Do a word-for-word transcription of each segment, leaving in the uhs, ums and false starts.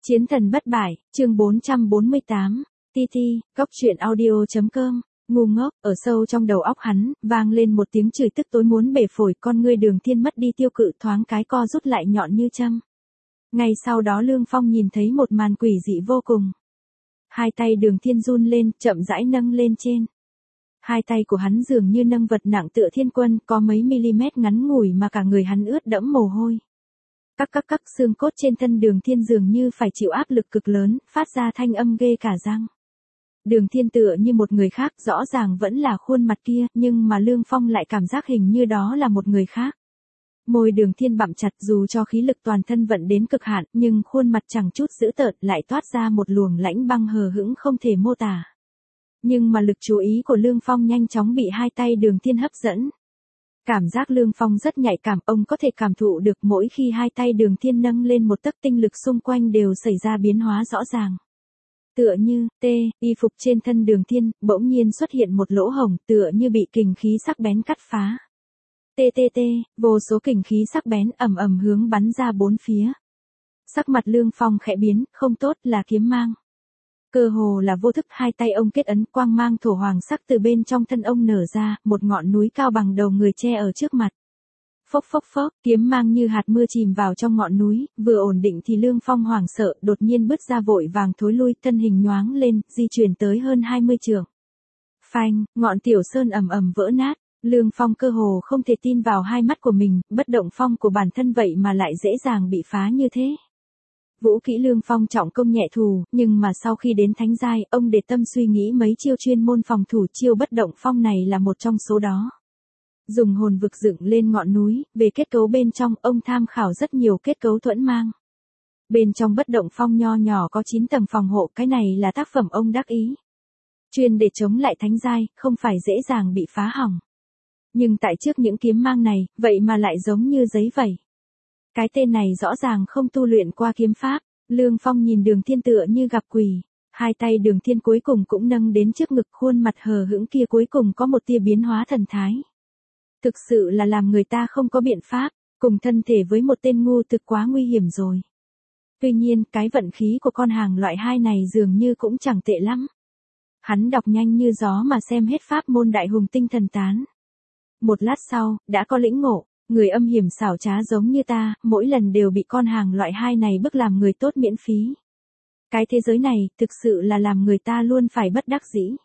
Chiến thần bất bại, chương bốn trăm bốn mươi tám, T T, góc truyện audio.com, ngu ngốc, ở sâu trong đầu óc hắn, vang lên một tiếng chửi tức tối muốn bể phổi, con ngươi Đường Thiên mất đi tiêu cự thoáng cái co rút lại nhọn như châm. Ngay sau đó Lương Phong nhìn thấy một màn quỷ dị vô cùng. Hai tay Đường Thiên run lên, chậm rãi nâng lên trên. Hai tay của hắn dường như nâng vật nặng tựa thiên quân, có mấy mm ngắn ngủi mà cả người hắn ướt đẫm mồ hôi. Các các các xương cốt trên thân Đường Thiên dường như phải chịu áp lực cực lớn, phát ra thanh âm ghê cả răng. Đường Thiên tựa như một người khác, rõ ràng vẫn là khuôn mặt kia, nhưng mà Lương Phong lại cảm giác hình như đó là một người khác. Môi Đường Thiên bặm chặt, dù cho khí lực toàn thân vận đến cực hạn, nhưng khuôn mặt chẳng chút dữ tợn, lại toát ra một luồng lãnh băng hờ hững không thể mô tả. Nhưng mà lực chú ý của Lương Phong nhanh chóng bị hai tay Đường Thiên hấp dẫn. Cảm giác Lương Phong rất nhạy cảm, ông có thể cảm thụ được mỗi khi hai tay Đường Thiên nâng lên một tấc tinh lực xung quanh đều xảy ra biến hóa rõ ràng. Tựa như, t, y phục trên thân Đường Thiên, bỗng nhiên xuất hiện một lỗ hổng, tựa như bị kình khí sắc bén cắt phá. T T T, vô số kình khí sắc bén ầm ầm hướng bắn ra bốn phía. Sắc mặt Lương Phong khẽ biến, không tốt, là kiếm mang. Cơ hồ là vô thức, hai tay ông kết ấn, quang mang thổ hoàng sắc từ bên trong thân ông nở ra, một ngọn núi cao bằng đầu người che ở trước mặt. Phốc phốc phốc, kiếm mang như hạt mưa chìm vào trong ngọn núi, vừa ổn định thì Lương Phong hoảng sợ, đột nhiên bứt ra vội vàng thối lui, thân hình nhoáng lên, di chuyển tới hơn hai mươi trượng. Phanh, ngọn tiểu sơn ầm ầm vỡ nát, Lương Phong cơ hồ không thể tin vào hai mắt của mình, bất động phong của bản thân vậy mà lại dễ dàng bị phá như thế. Vũ kỹ Lương Phong trọng công nhẹ thù, nhưng mà sau khi đến thánh giai, ông để tâm suy nghĩ mấy chiêu chuyên môn phòng thủ, chiêu bất động phong này là một trong số đó. Dùng hồn vực dựng lên ngọn núi, về kết cấu bên trong, ông tham khảo rất nhiều kết cấu thuẫn mang. Bên trong bất động phong nho nhỏ có chín tầng phòng hộ, cái này là tác phẩm ông đắc ý. Chuyên để chống lại thánh giai, không phải dễ dàng bị phá hỏng. Nhưng tại trước những kiếm mang này, vậy mà lại giống như giấy vậy. Cái tên này rõ ràng không tu luyện qua kiếm pháp. Lương Phong nhìn Đường Thiên tựa như gặp quỷ. Hai tay Đường Thiên cuối cùng cũng nâng đến trước ngực, khuôn mặt hờ hững kia cuối cùng có một tia biến hóa thần thái. Thực sự là làm người ta không có biện pháp, cùng thân thể với một tên ngu thực quá nguy hiểm rồi. Tuy nhiên, cái vận khí của con hàng loại hai này dường như cũng chẳng tệ lắm. Hắn đọc nhanh như gió mà xem hết pháp môn đại hùng tinh thần tán. Một lát sau, đã có lĩnh ngộ. Người âm hiểm xảo trá giống như ta, mỗi lần đều bị con hàng loại hai này bức làm người tốt miễn phí. Cái thế giới này, thực sự là làm người ta luôn phải bất đắc dĩ.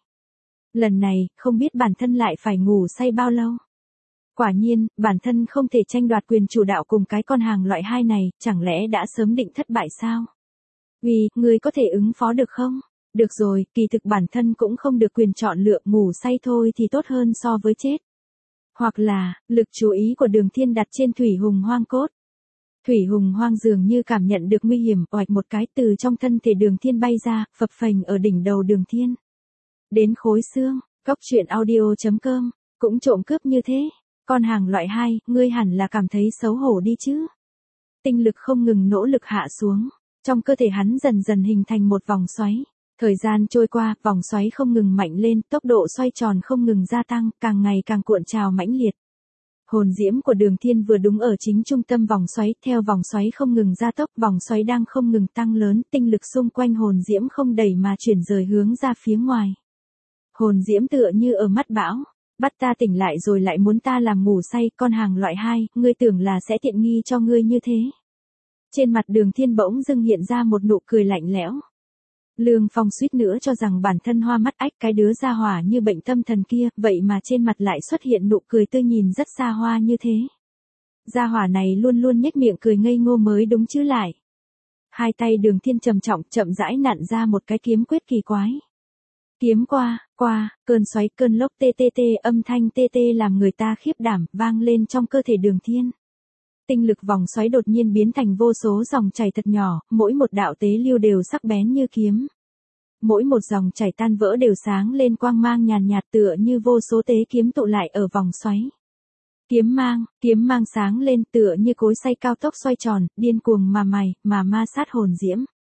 Lần này, không biết bản thân lại phải ngủ say bao lâu. Quả nhiên, bản thân không thể tranh đoạt quyền chủ đạo cùng cái con hàng loại hai này, chẳng lẽ đã sớm định thất bại sao? Vì, người có thể ứng phó được không? Được rồi, kỳ thực bản thân cũng không được quyền chọn lựa, ngủ say thôi thì tốt hơn so với chết. Hoặc là, lực chú ý của Đường Thiên đặt trên thủy hùng hoang cốt. Thủy hùng hoang dường như cảm nhận được nguy hiểm, oạch một cái từ trong thân thể Đường Thiên bay ra, phập phềnh ở đỉnh đầu Đường Thiên. Đến khối xương, góc truyện audio.com, cũng trộm cướp như thế. Con hàng loại hai, ngươi hẳn là cảm thấy xấu hổ đi chứ. Tinh lực không ngừng nỗ lực hạ xuống. Trong cơ thể hắn dần dần hình thành một vòng xoáy. Thời gian trôi qua, vòng xoáy không ngừng mạnh lên, tốc độ xoay tròn không ngừng gia tăng, càng ngày càng cuộn trào mãnh liệt. Hồn diễm của Đường Thiên vừa đúng ở chính trung tâm vòng xoáy, theo vòng xoáy không ngừng gia tốc, vòng xoáy đang không ngừng tăng lớn, tinh lực xung quanh hồn diễm không đẩy mà chuyển rời hướng ra phía ngoài. Hồn diễm tựa như ở mắt bão, bắt ta tỉnh lại rồi lại muốn ta làm ngủ say, con hàng loại hai, ngươi tưởng là sẽ tiện nghi cho ngươi như thế. Trên mặt Đường Thiên bỗng dưng hiện ra một nụ cười lạnh lẽo. Lương Phong suýt nữa cho rằng bản thân hoa mắt ách, cái đứa gia hỏa như bệnh tâm thần kia, vậy mà trên mặt lại xuất hiện nụ cười tươi nhìn rất xa hoa như thế. Gia hỏa này luôn luôn nhếch miệng cười ngây ngô mới đúng chứ lại. Hai tay Đường Thiên trầm trọng, chậm rãi nặn ra một cái kiếm quyết kỳ quái. Kiếm qua, qua, cơn xoáy, cơn lốc tê tê tê, âm thanh tê tê làm người ta khiếp đảm, vang lên trong cơ thể Đường Thiên. Tinh lực vòng xoáy đột nhiên biến thành vô số dòng chảy thật nhỏ, mỗi một đạo tế lưu đều sắc bén như kiếm. Mỗi một dòng chảy tan vỡ đều sáng lên quang mang nhàn nhạt, tựa như vô số tế kiếm tụ lại ở vòng xoáy. Kiếm mang, kiếm mang sáng lên tựa như cối xay cao tốc xoay tròn, điên cuồng mà mày, mà ma sát hồn diễm.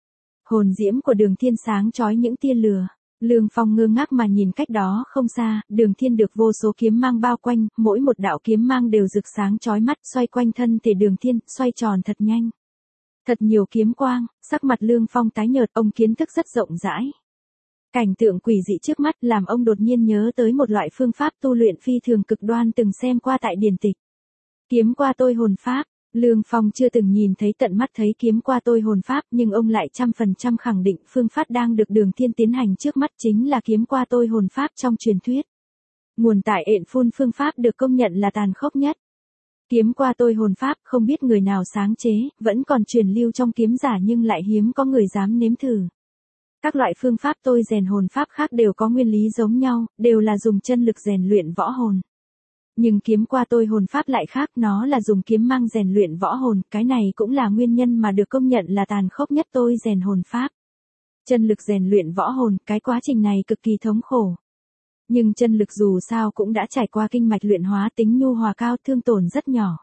Hồn diễm của Đường Thiên sáng chói những tia lửa. Lương Phong ngơ ngác mà nhìn cách đó không xa, Đường Thiên được vô số kiếm mang bao quanh, mỗi một đạo kiếm mang đều rực sáng chói mắt, xoay quanh thân thể Đường Thiên, xoay tròn thật nhanh. Thật nhiều kiếm quang, sắc mặt Lương Phong tái nhợt, ông kiến thức rất rộng rãi. Cảnh tượng quỷ dị trước mắt làm ông đột nhiên nhớ tới một loại phương pháp tu luyện phi thường cực đoan từng xem qua tại điển tịch. Kiếm qua tôi hồn pháp. Lương Phong chưa từng nhìn thấy tận mắt thấy kiếm qua tôi hồn pháp, nhưng ông lại trăm phần trăm khẳng định phương pháp đang được Đường Thiên tiến hành trước mắt chính là kiếm qua tôi hồn pháp trong truyền thuyết. Nguồn tại ện phun phương pháp được công nhận là tàn khốc nhất. Kiếm qua tôi hồn pháp không biết người nào sáng chế, vẫn còn truyền lưu trong kiếm giả nhưng lại hiếm có người dám nếm thử. Các loại phương pháp tôi rèn hồn pháp khác đều có nguyên lý giống nhau, đều là dùng chân lực rèn luyện võ hồn. Nhưng kiếm qua tôi hồn pháp lại khác, nó là dùng kiếm mang rèn luyện võ hồn, cái này cũng là nguyên nhân mà được công nhận là tàn khốc nhất tôi rèn hồn pháp. Chân lực rèn luyện võ hồn, cái quá trình này cực kỳ thống khổ. Nhưng chân lực dù sao cũng đã trải qua kinh mạch luyện hóa, tính nhu hòa cao, thương tổn rất nhỏ.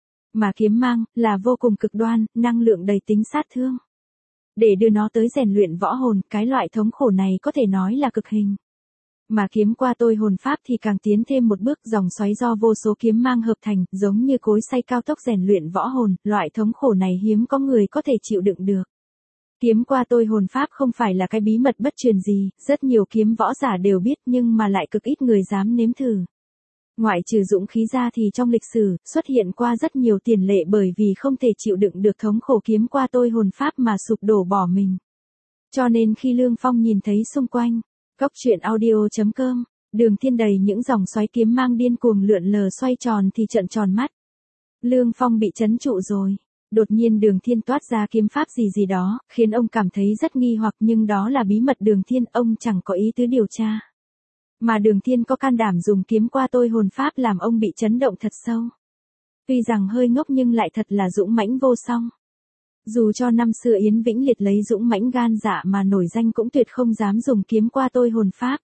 Mà kiếm mang, là vô cùng cực đoan, năng lượng đầy tính sát thương. Để đưa nó tới rèn luyện võ hồn, cái loại thống khổ này có thể nói là cực hình. Mà kiếm qua tôi hồn pháp thì càng tiến thêm một bước, dòng xoáy do vô số kiếm mang hợp thành, giống như cối xay cao tốc rèn luyện võ hồn, loại thống khổ này hiếm có người có thể chịu đựng được. Kiếm qua tôi hồn pháp không phải là cái bí mật bất truyền gì, rất nhiều kiếm võ giả đều biết nhưng mà lại cực ít người dám nếm thử. Ngoại trừ dũng khí ra thì trong lịch sử, xuất hiện qua rất nhiều tiền lệ bởi vì không thể chịu đựng được thống khổ kiếm qua tôi hồn pháp mà sụp đổ bỏ mình. Cho nên khi Lương Phong nhìn thấy xung quanh, Góc truyện audio chấm com, Đường Thiên đầy những dòng xoáy kiếm mang điên cuồng lượn lờ xoay tròn thì trợn tròn mắt. Lương Phong bị trấn trụ rồi. Đột nhiên Đường Thiên toát ra kiếm pháp gì gì đó, khiến ông cảm thấy rất nghi hoặc, nhưng đó là bí mật Đường Thiên, ông chẳng có ý tứ điều tra. Mà Đường Thiên có can đảm dùng kiếm qua tôi hồn pháp làm ông bị chấn động thật sâu. Tuy rằng hơi ngốc nhưng lại thật là dũng mãnh vô song. Dù cho năm xưa Yến Vĩnh Liệt lấy dũng mãnh gan dạ mà nổi danh cũng tuyệt không dám dùng kiếm qua tôi hồn pháp.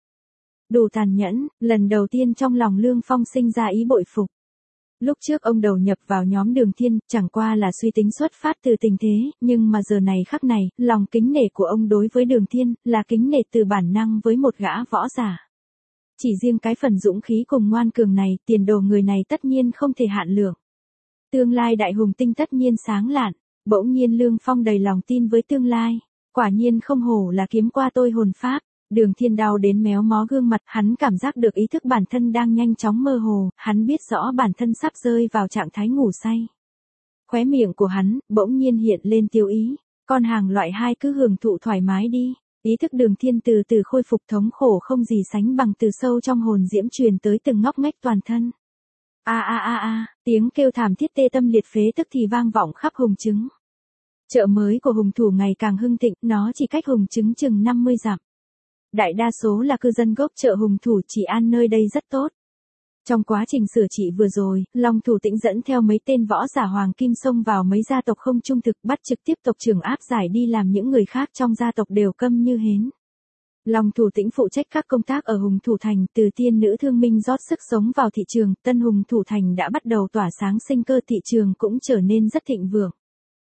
Đủ tàn nhẫn, lần đầu tiên trong lòng Lương Phong sinh ra ý bội phục. Lúc trước ông đầu nhập vào nhóm Đường Thiên, chẳng qua là suy tính xuất phát từ tình thế, nhưng mà giờ này khắc này, lòng kính nể của ông đối với Đường Thiên, là kính nể từ bản năng với một gã võ giả. Chỉ riêng cái phần dũng khí cùng ngoan cường này, tiền đồ người này tất nhiên không thể hạn lượng. Tương lai đại hùng tinh tất nhiên sáng lạn, bỗng nhiên Lương Phong đầy lòng tin với tương lai. Quả nhiên không hổ là kiếm qua tôi hồn pháp. Đường Thiên đau đến méo mó gương mặt, hắn cảm giác được ý thức bản thân đang nhanh chóng mơ hồ, hắn biết rõ bản thân sắp rơi vào trạng thái ngủ say. Khóe miệng của hắn, bỗng nhiên hiện lên tiêu ý, con hàng loại hai cứ hưởng thụ thoải mái đi. Ý thức Đường Thiên từ từ khôi phục, thống khổ không gì sánh bằng từ sâu trong hồn diễm truyền tới từng ngóc ngách toàn thân. A a a a, tiếng kêu thảm thiết tê tâm liệt phế tức thì vang vọng khắp Hùng Trứng. Chợ mới của Hùng Thủ ngày càng hưng thịnh, nó chỉ cách Hùng Trứng chừng năm mươi dặm. Đại đa số là cư dân gốc chợ Hùng Thủ, trị an nơi đây rất tốt. Trong quá trình sửa trị vừa rồi, Long Thủ Tĩnh dẫn theo mấy tên võ giả hoàng kim xông vào mấy gia tộc không trung thực, bắt trực tiếp tộc trưởng áp giải đi làm những người khác trong gia tộc đều câm như hến. Long Thủ Tĩnh phụ trách các công tác ở Hùng Thủ Thành, từ tiên nữ thương minh rót sức sống vào thị trường, tân Hùng Thủ Thành đã bắt đầu tỏa sáng sinh cơ, thị trường cũng trở nên rất thịnh vượng.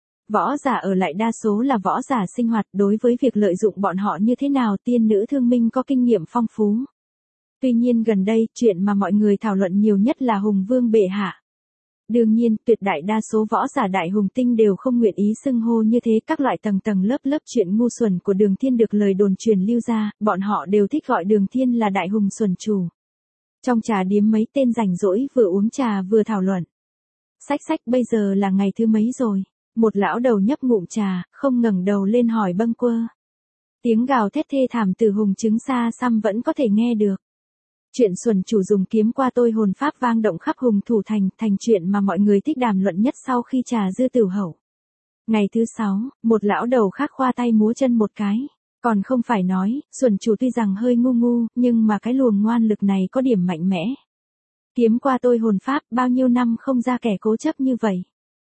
Võ giả ở lại đa số là võ giả sinh hoạt, đối với việc lợi dụng bọn họ như thế nào tiên nữ thương minh có kinh nghiệm phong phú. Tuy nhiên gần đây, chuyện mà mọi người thảo luận nhiều nhất là Hùng Vương bệ hạ. Đương nhiên, tuyệt đại đa số võ giả đại hùng tinh đều không nguyện ý xưng hô như thế, các loại tầng tầng lớp lớp chuyện ngu xuẩn của Đường Thiên được lời đồn truyền lưu ra, bọn họ đều thích gọi Đường Thiên là đại hùng xuẩn chủ. Trong trà điếm mấy tên rảnh rỗi vừa uống trà vừa thảo luận. Xách xách, bây giờ là ngày thứ mấy rồi? Một lão đầu nhấp ngụm trà, không ngẩng đầu lên hỏi bâng quơ. Tiếng gào thét thê thảm từ Hùng Trứng xa xăm vẫn có thể nghe được. Chuyện xuẩn chủ dùng kiếm qua tôi hồn pháp vang động khắp Hùng Thủ Thành, thành chuyện mà mọi người thích đàm luận nhất sau khi trà dư tửu hậu. Ngày thứ sáu, một lão đầu khác khoa tay múa chân một cái. Còn không phải nói, xuẩn chủ tuy rằng hơi ngu ngu, nhưng mà cái luồng ngoan lực này có điểm mạnh mẽ. Kiếm qua tôi hồn pháp, bao nhiêu năm không ra kẻ cố chấp như vậy.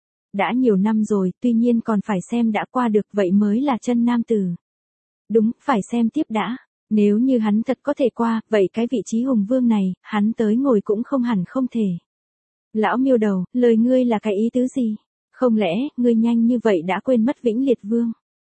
Đã nhiều năm rồi, tuy nhiên còn phải xem đã qua được, vậy mới là chân nam tử. Đúng, phải xem tiếp đã. Nếu như hắn thật có thể qua, vậy cái vị trí hùng vương này, hắn tới ngồi cũng không hẳn không thể. Lão Miêu Đầu, lời ngươi là cái ý tứ gì? Không lẽ, ngươi nhanh như vậy đã quên mất Vĩnh Liệt Vương?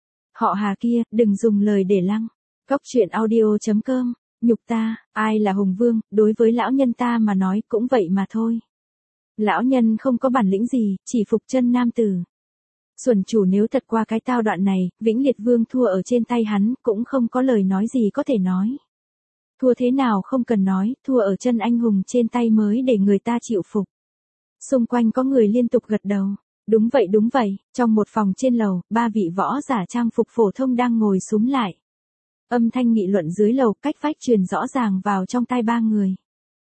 Họ Hà kia, đừng dùng lời để lăng. Góc truyện audio chấm com, nhục ta, ai là hùng vương, đối với lão nhân ta mà nói cũng vậy mà thôi. Lão nhân không có bản lĩnh gì, chỉ phục chân nam tử. Xuẩn chủ nếu thật qua cái tao đoạn này, Vĩnh Liệt Vương thua ở trên tay hắn, cũng không có lời nói gì có thể nói. Thua thế nào không cần nói, thua ở chân anh hùng trên tay mới để người ta chịu phục. Xung quanh có người liên tục gật đầu. Đúng vậy đúng vậy, trong một phòng trên lầu, ba vị võ giả trang phục phổ thông đang ngồi xúm lại. Âm thanh nghị luận dưới lầu cách vách truyền rõ ràng vào trong tai ba người.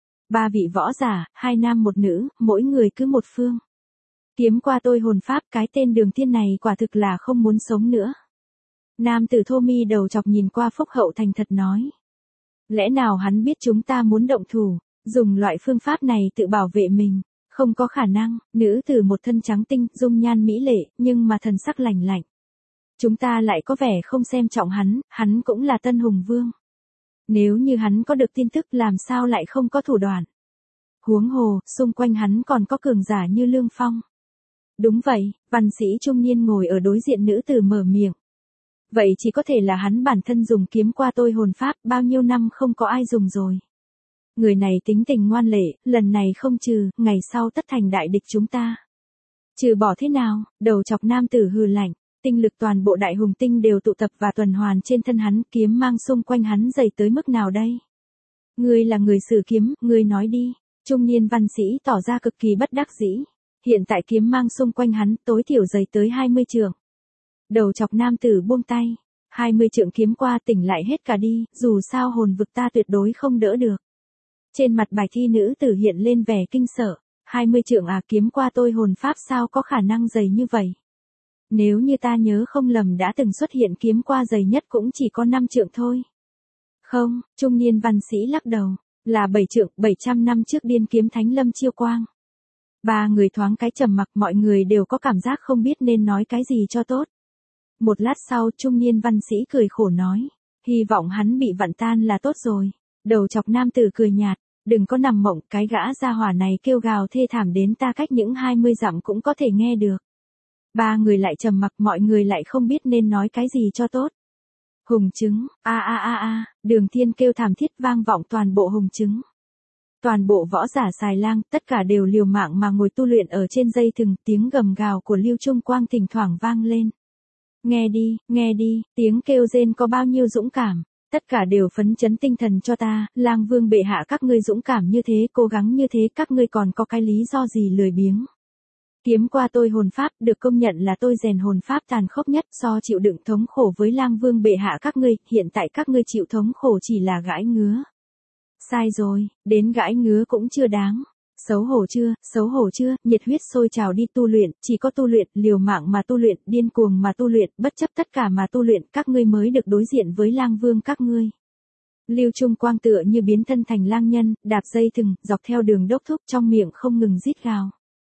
Ba vị võ giả, hai nam một nữ, mỗi người cứ một phương. Kiếm qua tôi hồn pháp, cái tên Đường Thiên này quả thực là không muốn sống nữa. Nam tử thô mi đầu chọc nhìn qua Phúc Hậu thành thật nói. Lẽ nào hắn biết chúng ta muốn động thủ, dùng loại phương pháp này tự bảo vệ mình? Không có khả năng. Nữ tử một thân trắng tinh, dung nhan mỹ lệ, nhưng mà thần sắc lạnh lạnh. Chúng ta lại có vẻ không xem trọng hắn, hắn cũng là Tân Hùng Vương. Nếu như hắn có được tin tức làm sao lại không có thủ đoạn. Huống hồ, xung quanh hắn còn có cường giả như Lương Phong. Đúng vậy, văn sĩ trung niên ngồi ở đối diện nữ tử mở miệng. Vậy chỉ có thể là hắn bản thân dùng kiếm qua tôi hồn pháp, bao nhiêu năm không có ai dùng rồi. Người này tính tình ngoan lệ, lần này không trừ, ngày sau tất thành đại địch chúng ta. Trừ bỏ thế nào, đầu chọc nam tử hừ lạnh, tinh lực toàn bộ đại hùng tinh đều tụ tập và tuần hoàn trên thân hắn, kiếm mang xung quanh hắn dày tới mức nào đây? Ngươi là người sử kiếm, ngươi nói đi. Trung niên văn sĩ tỏ ra cực kỳ bất đắc dĩ. Hiện tại kiếm mang xung quanh hắn tối thiểu dày tới hai mươi trượng. Đầu chọc nam tử buông tay. hai mươi trượng kiếm qua tỉnh lại hết cả đi, dù sao hồn vực ta tuyệt đối không đỡ được. Trên mặt bài thi nữ tử hiện lên vẻ kinh sợ. hai mươi trượng à, kiếm qua tôi hồn pháp sao có khả năng dày như vậy? Nếu như ta nhớ không lầm đã từng xuất hiện kiếm qua dày nhất cũng chỉ có năm trượng thôi. Không, trung niên văn sĩ lắc đầu. Là bảy trượng, bảy trăm năm trước điên kiếm thánh lâm chiêu quang. Ba người thoáng cái trầm mặc, mọi người đều có cảm giác không biết nên nói cái gì cho tốt. Một lát sau trung niên văn sĩ cười khổ nói. Hy vọng hắn bị vặn tan là tốt rồi. Đầu chọc nam tử cười nhạt. Đừng có nằm mộng, cái gã gia hỏa này kêu gào thê thảm đến ta cách những hai mươi dặm cũng có thể nghe được. Ba người lại trầm mặc, mọi người lại không biết nên nói cái gì cho tốt. Hùng trứng, a a a a, Đường Thiên kêu thảm thiết vang vọng toàn bộ hùng trứng. Toàn bộ võ giả xài lang, tất cả đều liều mạng mà ngồi tu luyện ở trên dây thừng, tiếng gầm gào của Lưu Trung Quang thỉnh thoảng vang lên. Nghe đi, nghe đi, tiếng kêu rên có bao nhiêu dũng cảm, tất cả đều phấn chấn tinh thần cho ta, Lang Vương bệ hạ các ngươi dũng cảm như thế, cố gắng như thế, các ngươi còn có cái lý do gì lười biếng. Kiếm qua tôi hồn pháp, được công nhận là tôi rèn hồn pháp tàn khốc nhất, so chịu đựng thống khổ với Lang Vương bệ hạ các ngươi, hiện tại các ngươi chịu thống khổ chỉ là gãi ngứa. Sai rồi, đến gãi ngứa cũng chưa đáng. Xấu hổ chưa, xấu hổ chưa, nhiệt huyết sôi trào đi tu luyện, chỉ có tu luyện, liều mạng mà tu luyện, điên cuồng mà tu luyện, bất chấp tất cả mà tu luyện, các ngươi mới được đối diện với Lang Vương các ngươi. Lưu Trung Quang tựa như biến thân thành lang nhân, đạp dây thừng, dọc theo đường đốc thúc trong miệng không ngừng rít gào.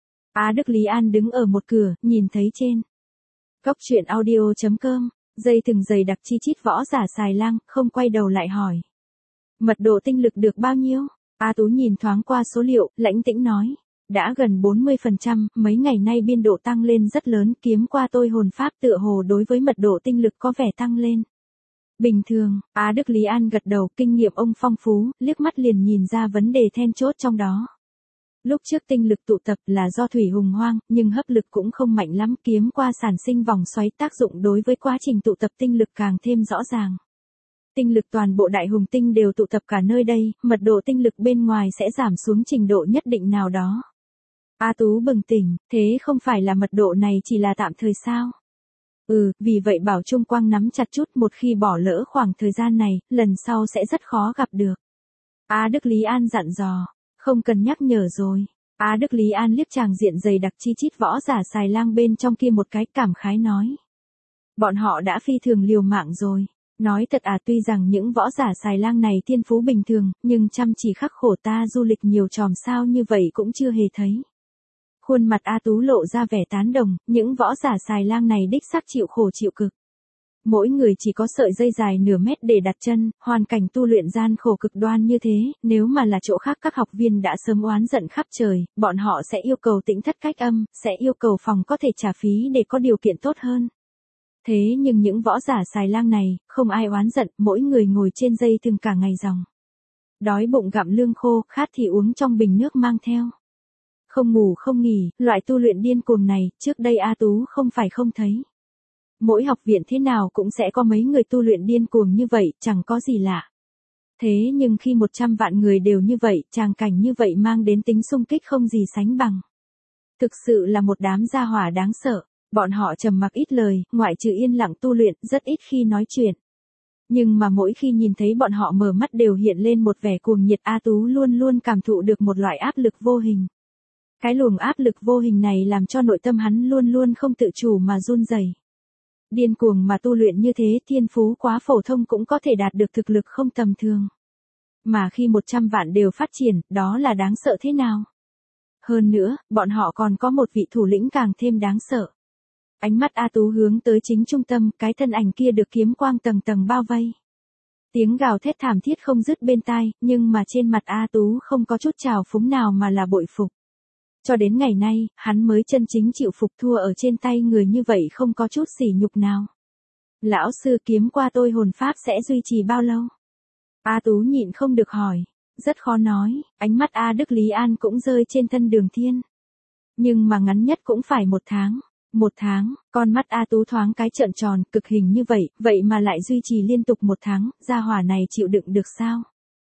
Á Đức Lý An đứng ở một cửa, nhìn thấy trên Góc truyện audio chấm com, dây thừng dày đặc chi chít võ giả xài lang, không quay đầu lại hỏi. Mật độ tinh lực được bao nhiêu? A Tú nhìn thoáng qua số liệu, lãnh tĩnh nói. Đã gần bốn mươi phần trăm, mấy ngày nay biên độ tăng lên rất lớn, kiếm qua tôi hồn pháp tựa hồ đối với mật độ tinh lực có vẻ tăng lên. Bình thường, Á Đức Lý An gật đầu, kinh nghiệm ông phong phú, liếc mắt liền nhìn ra vấn đề then chốt trong đó. Lúc trước tinh lực tụ tập là do thủy hùng hoang, nhưng hấp lực cũng không mạnh lắm, kiếm qua sản sinh vòng xoáy tác dụng đối với quá trình tụ tập tinh lực càng thêm rõ ràng. Tinh lực toàn bộ đại hùng tinh đều tụ tập cả nơi đây, mật độ tinh lực bên ngoài sẽ giảm xuống trình độ nhất định nào đó. A Tú bừng tỉnh, thế không phải là mật độ này chỉ là tạm thời sao? Ừ, vì vậy bảo Trung Quang nắm chặt chút, một khi bỏ lỡ khoảng thời gian này, lần sau sẽ rất khó gặp được. A Đức Lý An dặn dò, không cần nhắc nhở rồi. A Đức Lý An liếc chàng diện dày đặc chi chít võ giả xài lang bên trong kia một cái, cảm khái nói. Bọn họ đã phi thường liều mạng rồi. Nói thật à, tuy rằng những võ giả xài lang này thiên phú bình thường, nhưng chăm chỉ khắc khổ ta du lịch nhiều tròm sao như vậy cũng chưa hề thấy. Khuôn mặt A Tú lộ ra vẻ tán đồng, những võ giả xài lang này đích xác chịu khổ chịu cực. Mỗi người chỉ có sợi dây dài nửa mét để đặt chân, hoàn cảnh tu luyện gian khổ cực đoan như thế, nếu mà là chỗ khác các học viên đã sớm oán giận khắp trời, bọn họ sẽ yêu cầu tĩnh thất cách âm, sẽ yêu cầu phòng có thể trả phí để có điều kiện tốt hơn. Thế nhưng những võ giả xài lang này, không ai oán giận, mỗi người ngồi trên dây thừng cả ngày ròng. Đói bụng gặm lương khô, khát thì uống trong bình nước mang theo. Không ngủ không nghỉ, loại tu luyện điên cuồng này, trước đây A Tú không phải không thấy. Mỗi học viện thế nào cũng sẽ có mấy người tu luyện điên cuồng như vậy, chẳng có gì lạ. Thế nhưng khi một trăm vạn người đều như vậy, tràng cảnh như vậy mang đến tính xung kích không gì sánh bằng. Thực sự là một đám gia hỏa đáng sợ, bọn họ trầm mặc ít lời, ngoại trừ yên lặng tu luyện, rất ít khi nói chuyện. Nhưng mà mỗi khi nhìn thấy bọn họ mở mắt đều hiện lên một vẻ cuồng nhiệt, A Tú luôn luôn cảm thụ được một loại áp lực vô hình. Cái luồng áp lực vô hình này làm cho nội tâm hắn luôn luôn không tự chủ mà run rẩy. Điên cuồng mà tu luyện như thế, thiên phú quá phổ thông cũng có thể đạt được thực lực không tầm thường. Mà khi một trăm vạn đều phát triển, đó là đáng sợ thế nào? Hơn nữa, bọn họ còn có một vị thủ lĩnh càng thêm đáng sợ. Ánh mắt A Tú hướng tới chính trung tâm, cái thân ảnh kia được kiếm quang tầng tầng bao vây. Tiếng gào thét thảm thiết không dứt bên tai, nhưng mà trên mặt A Tú không có chút trào phúng nào mà là bội phục. Cho đến ngày nay, hắn mới chân chính chịu phục thua ở trên tay người như vậy không có chút sỉ nhục nào. Lão sư, kiếm qua tôi hồn pháp sẽ duy trì bao lâu? A Tú nhịn không được hỏi. Rất khó nói, ánh mắt A Đức Lý An cũng rơi trên thân Đường Thiên. Nhưng mà ngắn nhất cũng phải một tháng. Một tháng, con mắt A Tú thoáng cái trợn tròn, cực hình như vậy, vậy mà lại duy trì liên tục một tháng, gia hỏa này chịu đựng được sao?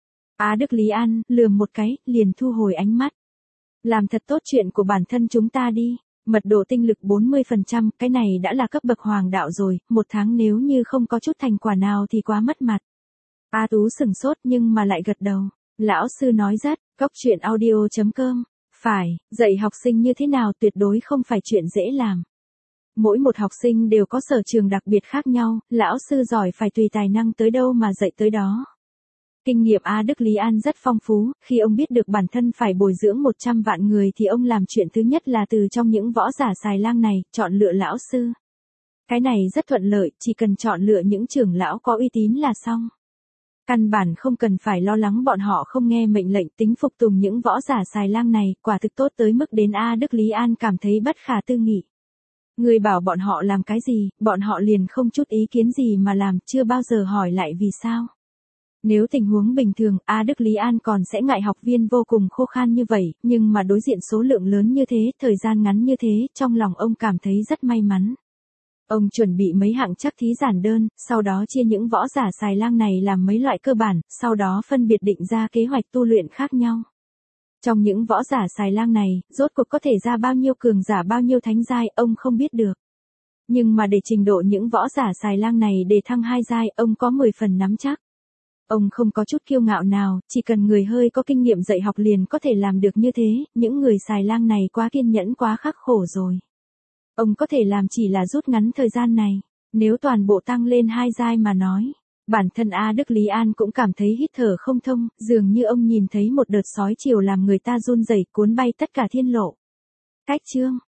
A Đức Lý An, lườm một cái, liền thu hồi ánh mắt. Làm thật tốt chuyện của bản thân chúng ta đi, mật độ tinh lực bốn mươi phần trăm, cái này đã là cấp bậc hoàng đạo rồi, một tháng nếu như không có chút thành quả nào thì quá mất mặt. A Tú sửng sốt nhưng mà lại gật đầu. Lão sư nói rất, góc chuyện audio chấm com, phải, dạy học sinh như thế nào tuyệt đối không phải chuyện dễ làm. Mỗi một học sinh đều có sở trường đặc biệt khác nhau, lão sư giỏi phải tùy tài năng tới đâu mà dạy tới đó. Kinh nghiệm A Đức Lý An rất phong phú, khi ông biết được bản thân phải bồi dưỡng một trăm vạn người thì ông làm chuyện thứ nhất là từ trong những võ giả xài lang này, chọn lựa lão sư. Cái này rất thuận lợi, chỉ cần chọn lựa những trưởng lão có uy tín là xong. Căn bản không cần phải lo lắng bọn họ không nghe mệnh lệnh, tính phục tùng những võ giả xài lang này, quả thực tốt tới mức đến A Đức Lý An cảm thấy bất khả tư nghị. Người bảo bọn họ làm cái gì, bọn họ liền không chút ý kiến gì mà làm, chưa bao giờ hỏi lại vì sao. Nếu tình huống bình thường, A Đức Lý An còn sẽ ngại học viên vô cùng khô khan như vậy, nhưng mà đối diện số lượng lớn như thế, thời gian ngắn như thế, trong lòng ông cảm thấy rất may mắn. Ông chuẩn bị mấy hạng chắc thí giản đơn, sau đó chia những võ giả xài lang này làm mấy loại cơ bản, sau đó phân biệt định ra kế hoạch tu luyện khác nhau. Trong những võ giả xài lang này, rốt cuộc có thể ra bao nhiêu cường giả bao nhiêu thánh giai, ông không biết được. Nhưng mà để trình độ những võ giả xài lang này để thăng hai giai, ông có mười phần nắm chắc. Ông không có chút kiêu ngạo nào, chỉ cần người hơi có kinh nghiệm dạy học liền có thể làm được như thế, những người xài lang này quá kiên nhẫn quá khắc khổ rồi. Ông có thể làm chỉ là rút ngắn thời gian này, nếu toàn bộ tăng lên hai giai mà nói. Bản thân A Đức Lý An cũng cảm thấy hít thở không thông, dường như ông nhìn thấy một đợt sói chiều làm người ta run rẩy cuốn bay tất cả thiên lộ. Cách chương